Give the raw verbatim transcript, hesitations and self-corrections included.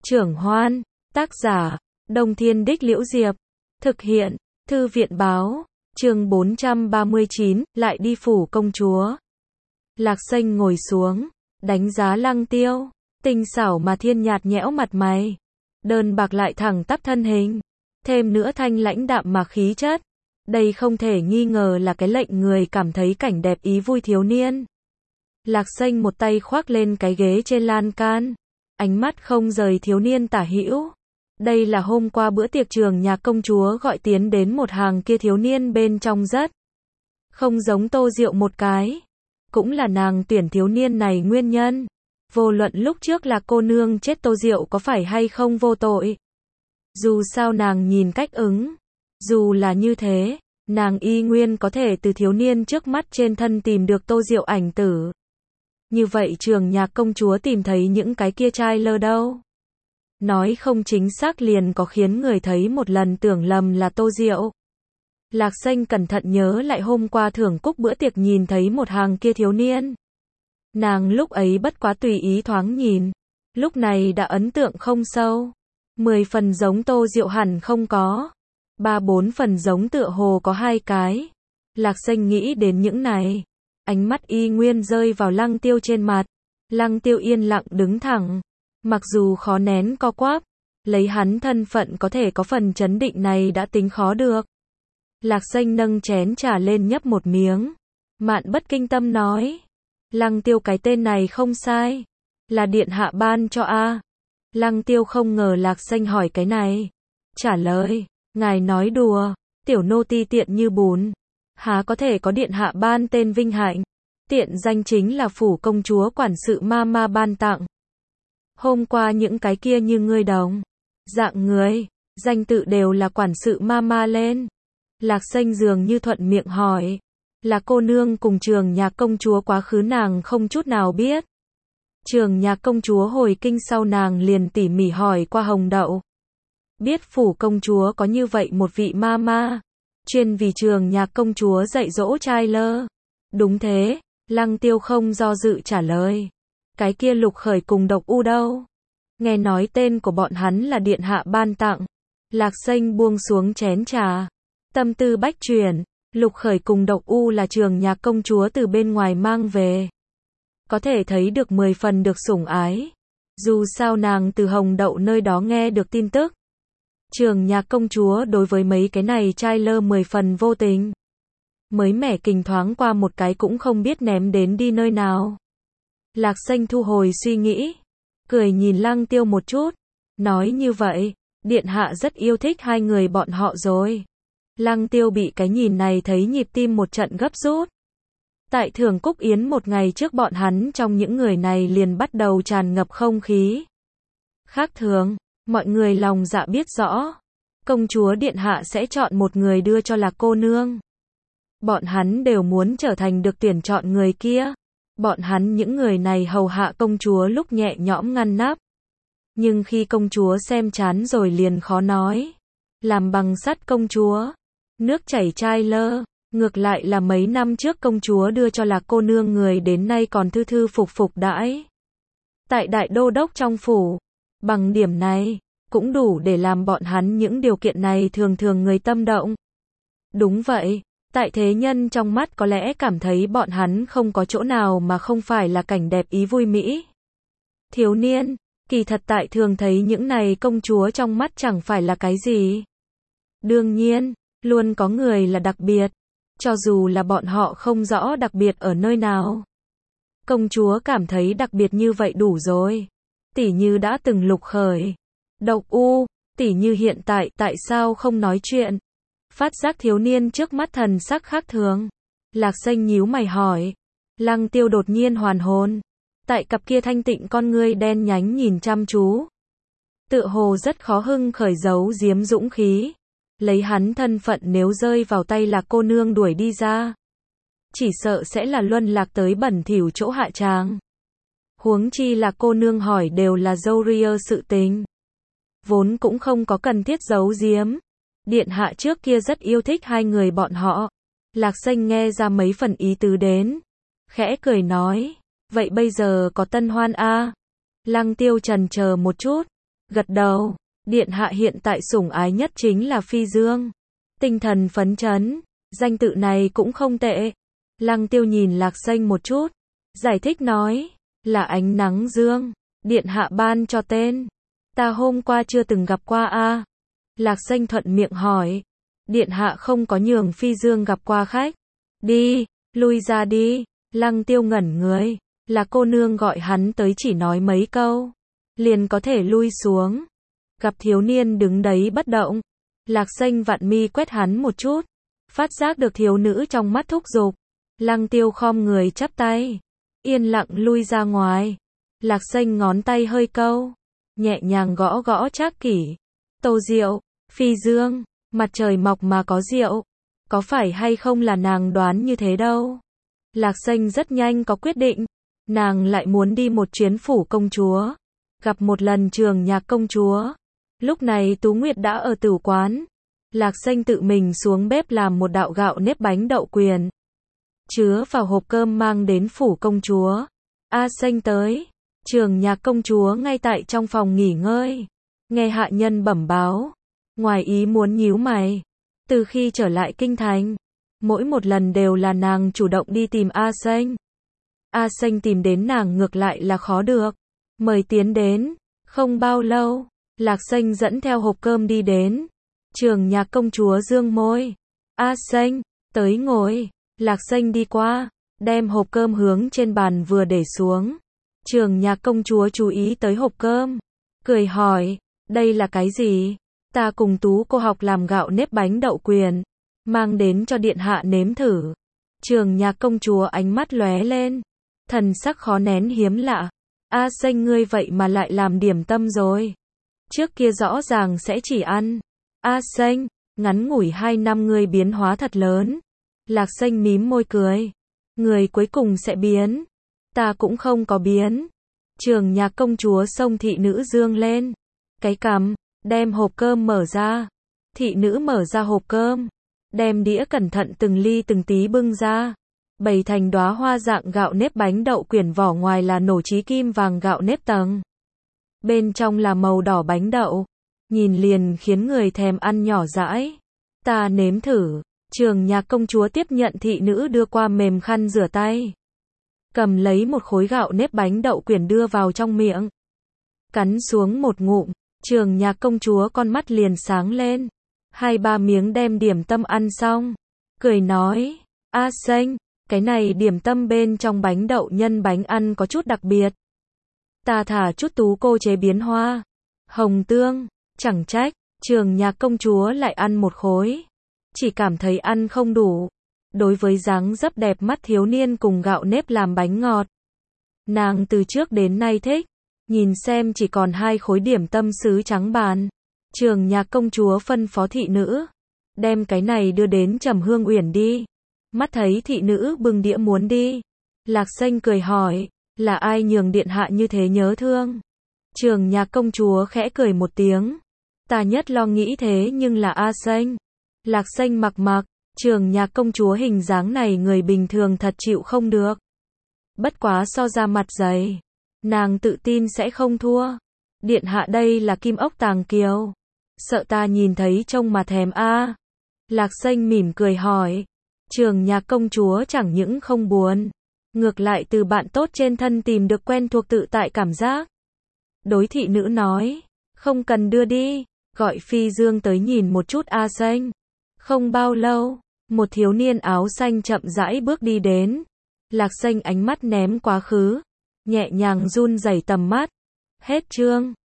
Trưởng Hoan, tác giả, Đông Thiên Đích Liễu Diệp, thực hiện, Thư viện báo, chương bốn trăm ba mươi chín, lại đi phủ công chúa. Lạc Xanh ngồi xuống, đánh giá Lăng Tiêu, tinh xảo mà thiên nhạt nhẽo mặt mày, đơn bạc lại thẳng tắp thân hình, thêm nữa thanh lãnh đạm mà khí chất. Đây không thể nghi ngờ là cái lệnh người cảm thấy cảnh đẹp ý vui thiếu niên. Lạc Xanh một tay khoác lên cái ghế trên lan can, ánh mắt không rời thiếu niên tả hữu. Đây là hôm qua bữa tiệc trường nhà công chúa gọi tiến đến một hàng kia thiếu niên bên trong rất không giống Tô Diệu một cái. Cũng là nàng tuyển thiếu niên này nguyên nhân. Vô luận lúc trước là cô nương chết Tô Diệu có phải hay không vô tội. Dù sao nàng nhìn cách ứng. Dù là như thế, nàng y nguyên có thể từ thiếu niên trước mắt trên thân tìm được Tô Diệu ảnh tử. Như vậy trường nhạc công chúa tìm thấy những cái kia trai lơ đâu. Nói không chính xác liền có khiến người thấy một lần tưởng lầm là Tô Diệu. Lạc Xanh cẩn thận nhớ lại hôm qua thưởng cúc bữa tiệc nhìn thấy một hàng kia thiếu niên. Nàng lúc ấy bất quá tùy ý thoáng nhìn. Lúc này đã ấn tượng không sâu. Mười phần giống Tô Diệu hẳn không có. Ba bốn phần giống tựa hồ có hai cái. Lạc Xanh nghĩ đến những này. Ánh mắt y nguyên rơi vào Lăng Tiêu trên mặt. Lăng Tiêu yên lặng đứng thẳng. Mặc dù khó nén co quắp. Lấy hắn thân phận có thể có phần chấn định này đã tính khó được. Lạc Xanh nâng chén trà lên nhấp một miếng. Mạn Bất Kinh Tâm nói. Lăng Tiêu cái tên này không sai. Là điện hạ ban cho a. Lăng Tiêu không ngờ Lạc Xanh hỏi cái này. Trả lời. Ngài nói đùa. Tiểu nô ti tiện như bùn. Há có thể có điện hạ ban tên vinh hạnh. Tiện danh chính là phủ công chúa quản sự ma ma ban tặng. Hôm qua những cái kia như ngươi đồng. Dạng người. Danh tự đều là quản sự ma ma lên. Lạc Xanh dường như thuận miệng hỏi. Là cô nương cùng trường nhạc công chúa quá khứ nàng không chút nào biết. Trường nhạc công chúa hồi kinh sau nàng liền tỉ mỉ hỏi qua Hồng Đậu. Biết phủ công chúa có như vậy một vị ma ma. Chuyên vì trường nhạc công chúa dạy dỗ trai lơ. Đúng thế. Lăng Tiêu không do dự trả lời. Cái kia Lục Khởi cùng Độc U đâu? Nghe nói tên của bọn hắn là điện hạ ban tặng. Lạc Xanh buông xuống chén trà. Tâm tư bách chuyển. Lục Khởi cùng Độc U là trường nhạc công chúa từ bên ngoài mang về. Có thể thấy được mười phần được sủng ái. Dù sao nàng từ Hồng Đậu nơi đó nghe được tin tức. Trường nhạc công chúa đối với mấy cái này trai lơ mười phần vô tình. Mới mẻ kình thoáng qua một cái cũng không biết ném đến đi nơi nào. Lạc Xanh thu hồi suy nghĩ. Cười nhìn Lăng Tiêu một chút. Nói như vậy, điện hạ rất yêu thích hai người bọn họ rồi. Lăng Tiêu bị cái nhìn này thấy nhịp tim một trận gấp rút. Tại thưởng cúc yến một ngày trước bọn hắn trong những người này liền bắt đầu tràn ngập không khí khác thường. Mọi người lòng dạ biết rõ. Công chúa điện hạ sẽ chọn một người đưa cho Lạc cô nương. Bọn hắn đều muốn trở thành được tuyển chọn người kia. Bọn hắn những người này hầu hạ công chúa lúc nhẹ nhõm ngăn nắp. Nhưng khi công chúa xem chán rồi liền khó nói. Làm bằng sắt công chúa. Nước chảy trai lơ. Ngược lại là mấy năm trước công chúa đưa cho Lạc cô nương người đến nay còn thư thư phục phục đãi. Tại đại đô đốc trong phủ. Bằng điểm này, cũng đủ để làm bọn hắn những điều kiện này thường thường người tâm động. Đúng vậy, tại thế nhân trong mắt có lẽ cảm thấy bọn hắn không có chỗ nào mà không phải là cảnh đẹp ý vui mỹ. Thiếu niên, kỳ thật tại thường thấy những này công chúa trong mắt chẳng phải là cái gì. Đương nhiên, luôn có người là đặc biệt, cho dù là bọn họ không rõ đặc biệt ở nơi nào. Công chúa cảm thấy đặc biệt như vậy đủ rồi. Tỉ như đã từng Lục Khởi, Độc U, tỉ như hiện tại tại sao không nói chuyện. Phát giác thiếu niên trước mắt thần sắc khác thường. Lạc Xanh nhíu mày hỏi. Lăng Tiêu đột nhiên hoàn hồn. Tại cặp kia thanh tịnh con ngươi đen nhánh nhìn chăm chú. Tựa hồ rất khó hưng khởi giấu giếm dũng khí. Lấy hắn thân phận nếu rơi vào tay Lạc cô nương đuổi đi ra. Chỉ sợ sẽ là luân lạc tới bẩn thỉu chỗ hạ tràng. Huống chi là cô nương hỏi đều là dâu ria sự tình. Vốn cũng không có cần thiết giấu giếm. Điện hạ trước kia rất yêu thích hai người bọn họ. Lạc Xanh nghe ra mấy phần ý tứ đến. Khẽ cười nói. Vậy bây giờ có tân hoan a? Lăng Tiêu trần chờ một chút. gật đầu. Điện hạ hiện tại sủng ái nhất chính là Phi Dương. Tinh thần phấn chấn, danh tự này cũng không tệ. Lăng Tiêu nhìn Lạc Xanh một chút, giải thích nói, là ánh nắng dương, điện hạ ban cho tên. Ta hôm qua chưa từng gặp qua a. Lạc Xanh thuận miệng hỏi, điện hạ không có nhường Phi Dương gặp qua khách. Đi, lui ra đi. Lăng Tiêu ngẩn người, là cô nương gọi hắn tới chỉ nói mấy câu, liền có thể lui xuống. Gặp thiếu niên đứng đấy bất động, Lạc Xanh vặn mi quét hắn một chút, phát giác được thiếu nữ trong mắt thúc giục. Lăng Tiêu khom người chắp tay, yên lặng lui ra ngoài. Lạc Xanh ngón tay hơi câu, nhẹ nhàng gõ gõ Trác Kỷ. Tô Diệu, Phi Dương, mặt trời mọc mà có rượu. Có phải hay không là nàng đoán như thế đâu. Lạc Xanh rất nhanh có quyết định, nàng lại muốn đi một chuyến phủ công chúa, gặp một lần Trường Nhạc công chúa. Lúc này Tú Nguyệt đã ở tửu quán. Lạc Xanh tự mình xuống bếp làm một đạo gạo nếp bánh đậu quyển, chứa vào hộp cơm mang đến phủ công chúa. A Xanh tới, Trường Nhạc công chúa ngay tại trong phòng nghỉ ngơi, nghe hạ nhân bẩm báo, ngoài ý muốn nhíu mày. Từ khi trở lại kinh thành, mỗi một lần đều là nàng chủ động đi tìm A Xanh. A Xanh tìm đến nàng ngược lại là khó được, mời tiến đến. Không bao lâu, Lạc Xanh dẫn theo hộp cơm đi đến. Trường Nhạc công chúa dương môi, A Xanh, tới ngồi. Lạc Xanh đi qua, đem hộp cơm hướng trên bàn vừa để xuống. Trường Nhạc công chúa chú ý tới hộp cơm, cười hỏi, đây là cái gì? Ta cùng Tú cô học làm gạo nếp bánh đậu quyển, mang đến cho điện hạ nếm thử. Trường Nhạc công chúa ánh mắt lóe lên, thần sắc khó nén hiếm lạ. A Xanh ngươi vậy mà lại làm điểm tâm rồi. Trước kia rõ ràng sẽ chỉ ăn. A Xanh, ngắn ngủi hai năm ngươi biến hóa thật lớn. Lạc Xanh mím môi cười. Người cuối cùng sẽ biến. Ta cũng không có biến. Trường Nhạc công chúa xông thị nữ dương lên. Cái cằm, đem hộp cơm mở ra. Thị nữ mở ra hộp cơm, đem đĩa cẩn thận từng ly từng tí bưng ra. Bày thành đóa hoa dạng gạo nếp bánh đậu quyển, vỏ ngoài là nổ trí kim vàng gạo nếp tầng, bên trong là màu đỏ bánh đậu. Nhìn liền khiến người thèm ăn nhỏ dãi. Ta nếm thử. Trường Nhạc công chúa tiếp nhận thị nữ đưa qua mềm khăn rửa tay, cầm lấy một khối gạo nếp bánh đậu quyển đưa vào trong miệng, cắn xuống một ngụm. Trường Nhạc công chúa con mắt liền sáng lên, hai ba miếng đem điểm tâm ăn xong, cười nói, A Xanh, cái này điểm tâm bên trong bánh đậu nhân bánh ăn có chút đặc biệt. Ta thả chút Tú cô chế biến hoa hồng tương, chẳng trách. Trường Nhạc công chúa lại ăn một khối, chỉ cảm thấy ăn không đủ. Đối với dáng dấp đẹp mắt thiếu niên cùng gạo nếp làm bánh ngọt, nàng từ trước đến nay thích. Nhìn xem chỉ còn hai khối điểm tâm sứ trắng bàn, Trường Nhạc công chúa phân phó thị nữ, đem cái này đưa đến Trầm Hương Uyển đi. Mắt thấy thị nữ bưng đĩa muốn đi, Lạc Xanh cười hỏi, là ai nhường điện hạ như thế nhớ thương? Trường Nhạc công chúa khẽ cười một tiếng, ta nhất lo nghĩ thế nhưng là A Xanh. Lạc Xanh mặc mặc, Trường Nhạc công chúa hình dáng này người bình thường thật chịu không được. Bất quá so ra mặt dày, nàng tự tin sẽ không thua. Điện hạ đây là kim ốc tàng kiều, sợ ta nhìn thấy trông mà thèm a. Lạc Xanh mỉm cười hỏi. Trường Nhạc công chúa chẳng những không buồn, ngược lại từ bạn tốt trên thân tìm được quen thuộc tự tại cảm giác. Đối thị nữ nói, không cần đưa đi, gọi Phi Dương tới nhìn một chút A Xanh. Không bao lâu, một thiếu niên áo xanh chậm rãi bước đi đến. Lạc Xanh ánh mắt ném quá khứ, nhẹ nhàng run rẩy tầm mắt. Hết chương.